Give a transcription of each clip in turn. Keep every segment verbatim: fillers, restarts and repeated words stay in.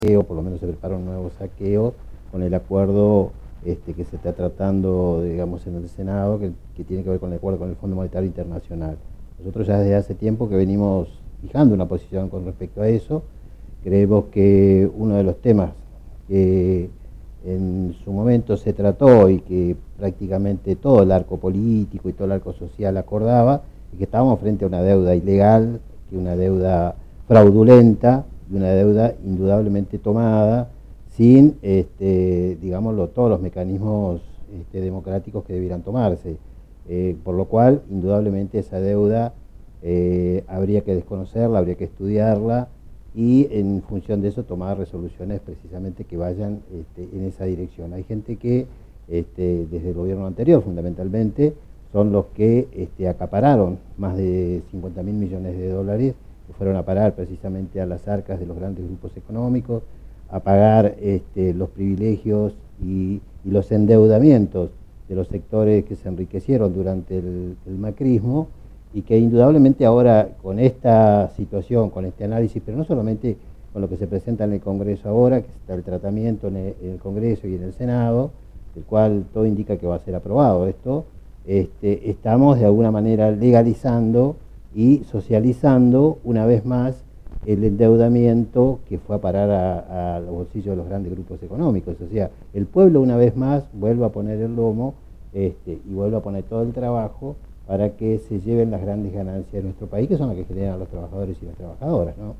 saqueo, por lo menos se prepara un nuevo saqueo con el acuerdo este, que se está tratando, digamos, en el Senado, que, que tiene que ver con el acuerdo con el Fondo Monetario Internacional. Nosotros ya desde hace tiempo que venimos fijando una posición con respecto a eso. Creemos que uno de los temas que en su momento se trató y que prácticamente todo el arco político y todo el arco social acordaba, es que estábamos frente a una deuda ilegal, que una deuda fraudulenta y una deuda indudablemente tomada sin, este, digámoslo, todos los mecanismos este, democráticos que debieran tomarse. Eh, por lo cual, indudablemente, esa deuda eh, habría que desconocerla, habría que estudiarla y en función de eso tomar resoluciones precisamente que vayan este, en esa dirección. Hay gente que este, desde el gobierno anterior fundamentalmente son los que este, acapararon más de cincuenta mil millones de dólares que fueron a parar precisamente a las arcas de los grandes grupos económicos, a pagar este, los privilegios y, y los endeudamientos de los sectores que se enriquecieron durante el, el macrismo, y que indudablemente ahora con esta situación, con este análisis, pero no solamente con lo que se presenta en el Congreso ahora, que está el tratamiento en el, en el Congreso y en el Senado, el cual todo indica que va a ser aprobado esto, este, estamos de alguna manera legalizando y socializando una vez más el endeudamiento que fue a parar a, a los bolsillos de los grandes grupos económicos. O sea, el pueblo una vez más vuelve a poner el lomo este, y vuelve a poner todo el trabajo para que se lleven las grandes ganancias de nuestro país, que son las que generan los trabajadores y las trabajadoras, ¿no?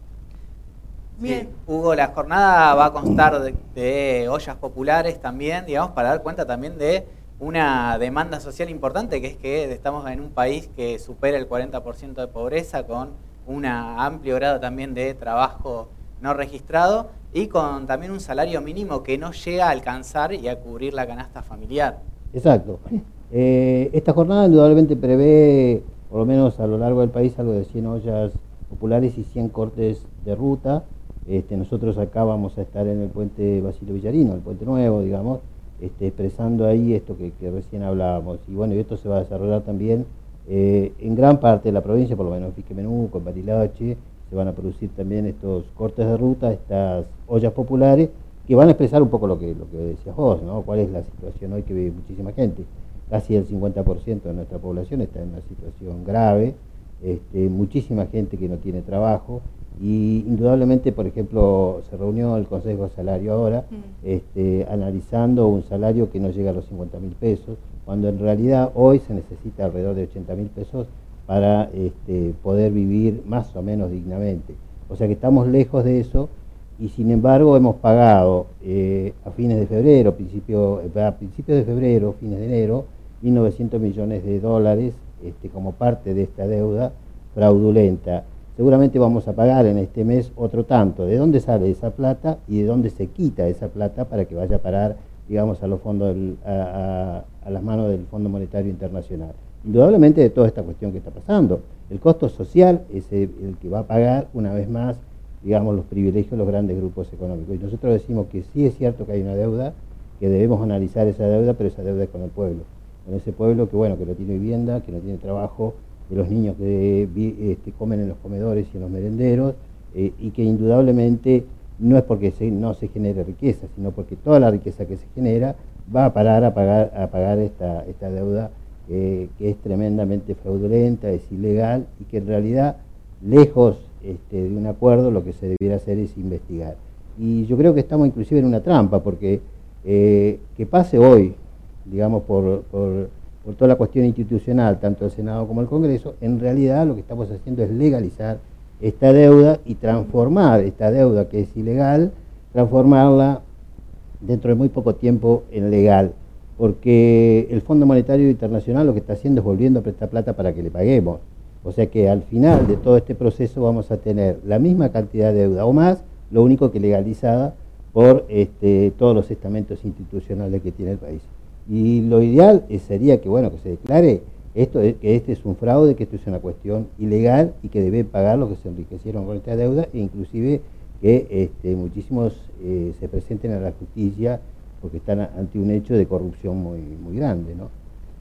Bien, Hugo, la jornada va a constar de, de ollas populares también, digamos, para dar cuenta también de una demanda social importante, que es que estamos en un país que supera el cuarenta por ciento de pobreza, con un amplio grado también de trabajo no registrado y con también un salario mínimo que no llega a alcanzar y a cubrir la canasta familiar. Exacto. Eh, esta jornada indudablemente prevé, por lo menos a lo largo del país, algo de cien ollas populares y cien cortes de ruta. Este, nosotros acá vamos a estar en el puente Basilio Villarino, el puente nuevo, digamos, este, expresando ahí esto que, que recién hablábamos. Y bueno, y esto se va a desarrollar también eh, en gran parte de la provincia, por lo menos en Piquemenuco, en Bariloche, se van a producir también estos cortes de ruta, estas ollas populares, que van a expresar un poco lo que, lo que decías vos, ¿no? Cuál es la situación hoy que vive muchísima gente. Casi el cincuenta por ciento de nuestra población está en una situación grave, este, muchísima gente que no tiene trabajo, y indudablemente, por ejemplo, se reunió el Consejo de Salario ahora, mm. este, analizando un salario que no llega a los cincuenta mil pesos, cuando en realidad hoy se necesita alrededor de ochenta mil pesos para este, poder vivir más o menos dignamente. O sea que estamos lejos de eso, y sin embargo hemos pagado eh, a fines de febrero, principio, a principios de febrero, fines de enero, mil novecientos millones de dólares este, como parte de esta deuda fraudulenta. Seguramente vamos a pagar en este mes otro tanto. ¿De dónde sale esa plata y de dónde se quita esa plata para que vaya a parar, digamos, a los fondos del, a, a, a las manos del Fondo Monetario Internacional? Indudablemente de toda esta cuestión que está pasando. El costo social es el, el que va a pagar una vez más, digamos, los privilegios de los grandes grupos económicos. Y nosotros decimos que sí es cierto que hay una deuda, que debemos analizar esa deuda, pero esa deuda es con el pueblo. Con ese pueblo que, bueno, que no tiene vivienda, que no tiene trabajo, de los niños que este, comen en los comedores y en los merenderos, eh, y que indudablemente no es porque se, no se genere riqueza, sino porque toda la riqueza que se genera va a parar a pagar, a pagar esta, esta deuda eh, que es tremendamente fraudulenta, es ilegal, y que en realidad, lejos este, de un acuerdo, lo que se debiera hacer es investigar. Y yo creo que estamos inclusive en una trampa, porque eh, que pase hoy, digamos, por, por, por toda la cuestión institucional, tanto el Senado como el Congreso, en realidad lo que estamos haciendo es legalizar esta deuda y transformar esta deuda que es ilegal, transformarla dentro de muy poco tiempo en legal, porque el Fondo Monetario Internacional lo que está haciendo es volviendo a prestar plata para que le paguemos. O sea que al final de todo este proceso vamos a tener la misma cantidad de deuda o más, lo único que legalizada por este, todos los estamentos institucionales que tiene el país. Y lo ideal sería que, bueno, que se declare esto, que este es un fraude, que esto es una cuestión ilegal y que deben pagar los que se enriquecieron con esta deuda, e inclusive que este, muchísimos eh, se presenten a la justicia porque están ante un hecho de corrupción muy, muy grande, ¿no?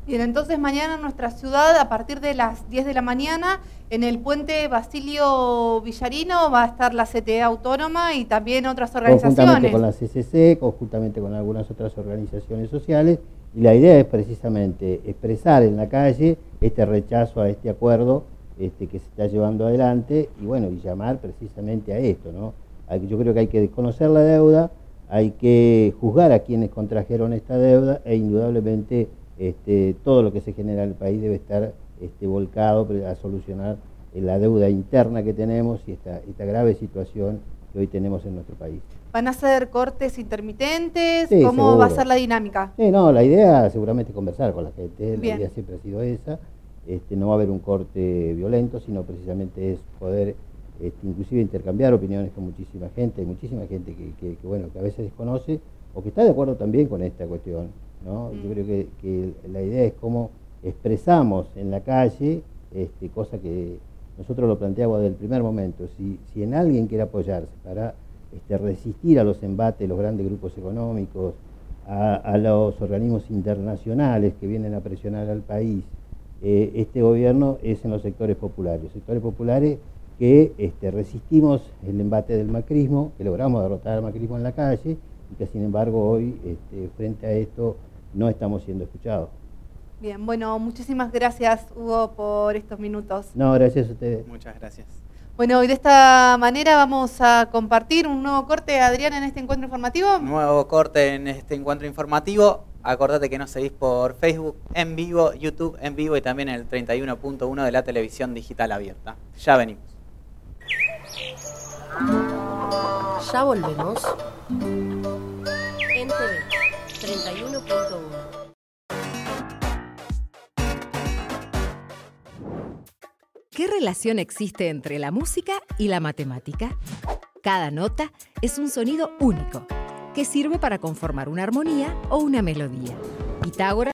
Bien, entonces mañana en nuestra ciudad, a partir de las diez de la mañana, en el puente Basilio Villarino va a estar la C T E Autónoma y también otras organizaciones. Conjuntamente con la C C C, conjuntamente con algunas otras organizaciones sociales, y la idea es precisamente expresar en la calle este rechazo a este acuerdo este, que se está llevando adelante, y bueno, y llamar precisamente a esto, ¿no? Hay, yo creo que hay que desconocer la deuda, hay que juzgar a quienes contrajeron esta deuda, e indudablemente Este, todo lo que se genera en el país debe estar este, volcado a solucionar la deuda interna que tenemos y esta, esta grave situación que hoy tenemos en nuestro país. ¿Van a ser cortes intermitentes? Sí, ¿Cómo seguro. va a ser la dinámica? Sí, no, la idea seguramente es conversar con la gente, la Bien. idea siempre ha sido esa, este, no va a haber un corte violento, sino precisamente es poder este, inclusive intercambiar opiniones con muchísima gente, hay muchísima gente que, que, que, bueno, que a veces desconoce o que está de acuerdo también con esta cuestión, ¿no? Mm. Yo creo que, que la idea es cómo expresamos en la calle, este, cosa que nosotros lo planteamos desde el primer momento, si, si en alguien quiere apoyarse para este, resistir a los embates de los grandes grupos económicos, a, a los organismos internacionales que vienen a presionar al país, eh, este gobierno es en los sectores populares, los sectores populares que este, resistimos el embate del macrismo, que logramos derrotar al macrismo en la calle, y que sin embargo hoy, este, frente a esto, no estamos siendo escuchados. Bien, bueno, muchísimas gracias, Hugo, por estos minutos. No, gracias a ustedes. Muchas gracias. Bueno, y de esta manera vamos a compartir un nuevo corte, Adrián, en este encuentro informativo. Nuevo corte en este encuentro informativo. Acordate que nos seguís por Facebook en vivo, YouTube en vivo y también en el treinta y uno punto uno de la televisión digital abierta. Ya venimos. Ya volvemos. En T V, treinta y uno punto uno. ¿Qué relación existe entre la música y la matemática? Cada nota es un sonido único que sirve para conformar una armonía o una melodía. Pitágoras